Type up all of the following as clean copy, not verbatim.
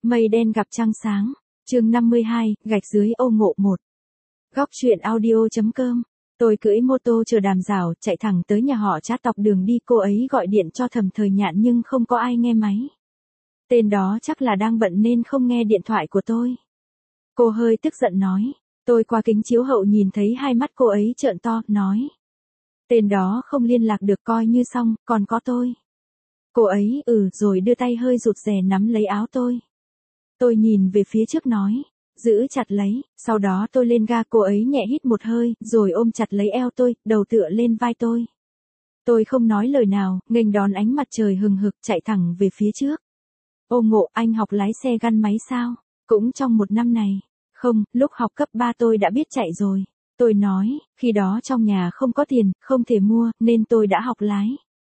Mây đen gặp trăng sáng. Chương 52, gạch dưới ô ngộ 1. Góc truyện audio.com. Tôi cưỡi mô tô chờ Đàm Giảo chạy thẳng tới nhà họ Trác dọc đường đi, cô ấy gọi điện cho Thẩm Thời Nhạn nhưng không có ai nghe máy. Tên đó chắc là đang bận nên không nghe điện thoại của tôi. Cô hơi tức giận nói. Tôi qua kính chiếu hậu nhìn thấy hai mắt cô ấy trợn to, nói. Tên đó không liên lạc được coi như xong, còn có tôi. Cô ấy rồi đưa tay hơi rụt rè nắm lấy áo tôi. Tôi nhìn về phía trước nói, giữ chặt lấy, sau đó tôi lên ga, cô ấy nhẹ hít một hơi, rồi ôm chặt lấy eo tôi, đầu tựa lên vai tôi. Tôi không nói lời nào, nghênh đón ánh mặt trời hừng hực chạy thẳng về phía trước. Ô Ngộ, anh học lái xe gắn máy sao? Cũng trong một năm này. Không, lúc học cấp 3 tôi đã biết chạy rồi. Tôi nói, khi đó trong nhà không có tiền, không thể mua, nên tôi đã học lái.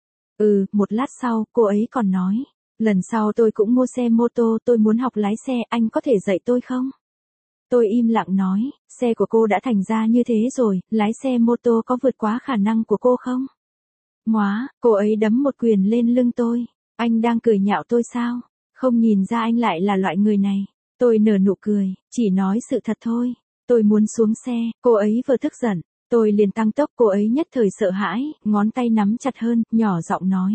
Một lát sau, cô ấy còn nói. Lần sau tôi cũng mua xe mô tô, tôi muốn học lái xe, anh có thể dạy tôi không? Tôi im lặng nói, xe của cô đã thành ra như thế rồi, lái xe mô tô có vượt quá khả năng của cô không? Móa, cô ấy đấm một quyền lên lưng tôi. Anh đang cười nhạo tôi sao? Không nhìn ra anh lại là loại người này. Tôi nở nụ cười, chỉ nói sự thật thôi. Tôi muốn xuống xe, cô ấy vừa tức giận. Tôi liền tăng tốc, cô ấy nhất thời sợ hãi, ngón tay nắm chặt hơn, nhỏ giọng nói.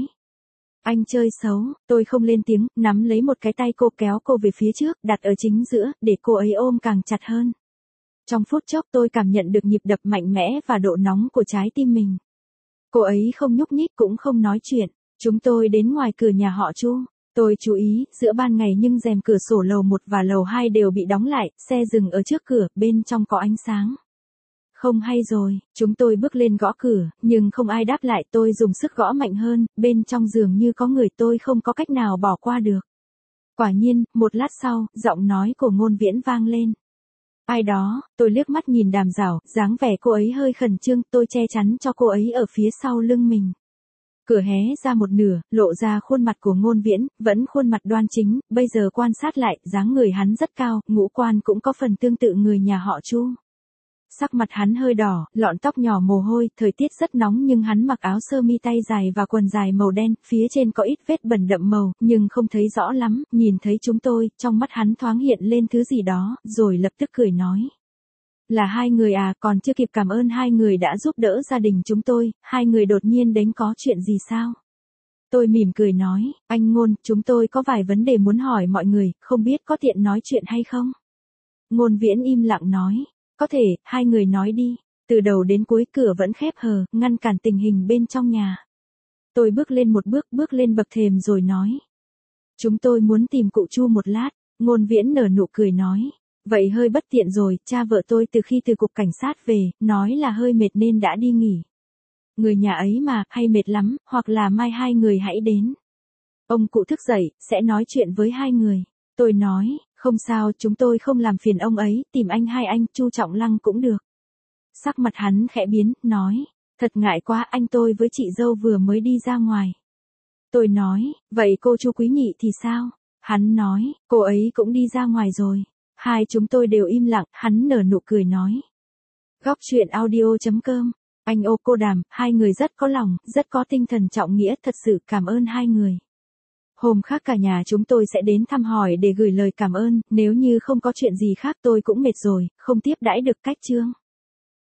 Anh chơi xấu, tôi không lên tiếng, nắm lấy một cái tay cô kéo cô về phía trước, đặt ở chính giữa, để cô ấy ôm càng chặt hơn. Trong phút chốc tôi cảm nhận được nhịp đập mạnh mẽ và độ nóng của trái tim mình. Cô ấy không nhúc nhích cũng không nói chuyện. Chúng tôi đến ngoài cửa nhà họ Chu. Tôi chú ý, giữa ban ngày nhưng rèm cửa sổ lầu 1 và lầu 2 đều bị đóng lại, xe dừng ở trước cửa, bên trong có ánh sáng. Không hay rồi, chúng tôi bước lên gõ cửa, nhưng không ai đáp lại, tôi dùng sức gõ mạnh hơn, bên trong giường như có người, tôi không có cách nào bỏ qua được. Quả nhiên, một lát sau, giọng nói của Ngôn Viễn vang lên. Ai đó, tôi liếc mắt nhìn Đàm Giảo, dáng vẻ cô ấy hơi khẩn trương, tôi che chắn cho cô ấy ở phía sau lưng mình. Cửa hé ra một nửa, lộ ra khuôn mặt của Ngôn Viễn, vẫn khuôn mặt đoan chính, bây giờ quan sát lại, dáng người hắn rất cao, ngũ quan cũng có phần tương tự người nhà họ Chu. Sắc mặt hắn hơi đỏ, lọn tóc nhỏ mồ hôi, thời tiết rất nóng nhưng hắn mặc áo sơ mi tay dài và quần dài màu đen, phía trên có ít vết bẩn đậm màu, nhưng không thấy rõ lắm, nhìn thấy chúng tôi, trong mắt hắn thoáng hiện lên thứ gì đó, rồi lập tức cười nói. Là hai người à, còn chưa kịp cảm ơn hai người đã giúp đỡ gia đình chúng tôi, hai người đột nhiên đến có chuyện gì sao? Tôi mỉm cười nói, anh Ngôn, chúng tôi có vài vấn đề muốn hỏi mọi người, không biết có tiện nói chuyện hay không? Ngôn Viễn im lặng nói. Có thể, hai người nói đi. Từ đầu đến cuối cửa vẫn khép hờ, ngăn cản tình hình bên trong nhà. Tôi bước lên một bước lên bậc thềm rồi nói. Chúng tôi muốn tìm cụ Chu một lát. Ngôn Viễn nở nụ cười nói. Vậy hơi bất tiện rồi, cha vợ tôi từ khi từ cục cảnh sát về, nói là hơi mệt nên đã đi nghỉ. Người nhà ấy mà, hay mệt lắm, hoặc là mai hai người hãy đến. Ông cụ thức dậy, sẽ nói chuyện với hai người. Tôi nói, không sao, chúng tôi không làm phiền ông ấy, tìm anh hai anh, Chu Trọng Lăng cũng được. Sắc mặt hắn khẽ biến, nói, thật ngại quá, anh tôi với chị dâu vừa mới đi ra ngoài. Tôi nói, vậy cô Chu Quý Nhị thì sao? Hắn nói, cô ấy cũng đi ra ngoài rồi. Hai chúng tôi đều im lặng, hắn nở nụ cười nói. Góc truyện audio.com. Anh ô cô Đàm, hai người rất có lòng, rất có tinh thần trọng nghĩa, thật sự cảm ơn hai người. Hôm khác cả nhà chúng tôi sẽ đến thăm hỏi để gửi lời cảm ơn, nếu như không có chuyện gì khác tôi cũng mệt rồi, không tiếp đãi được cách chương.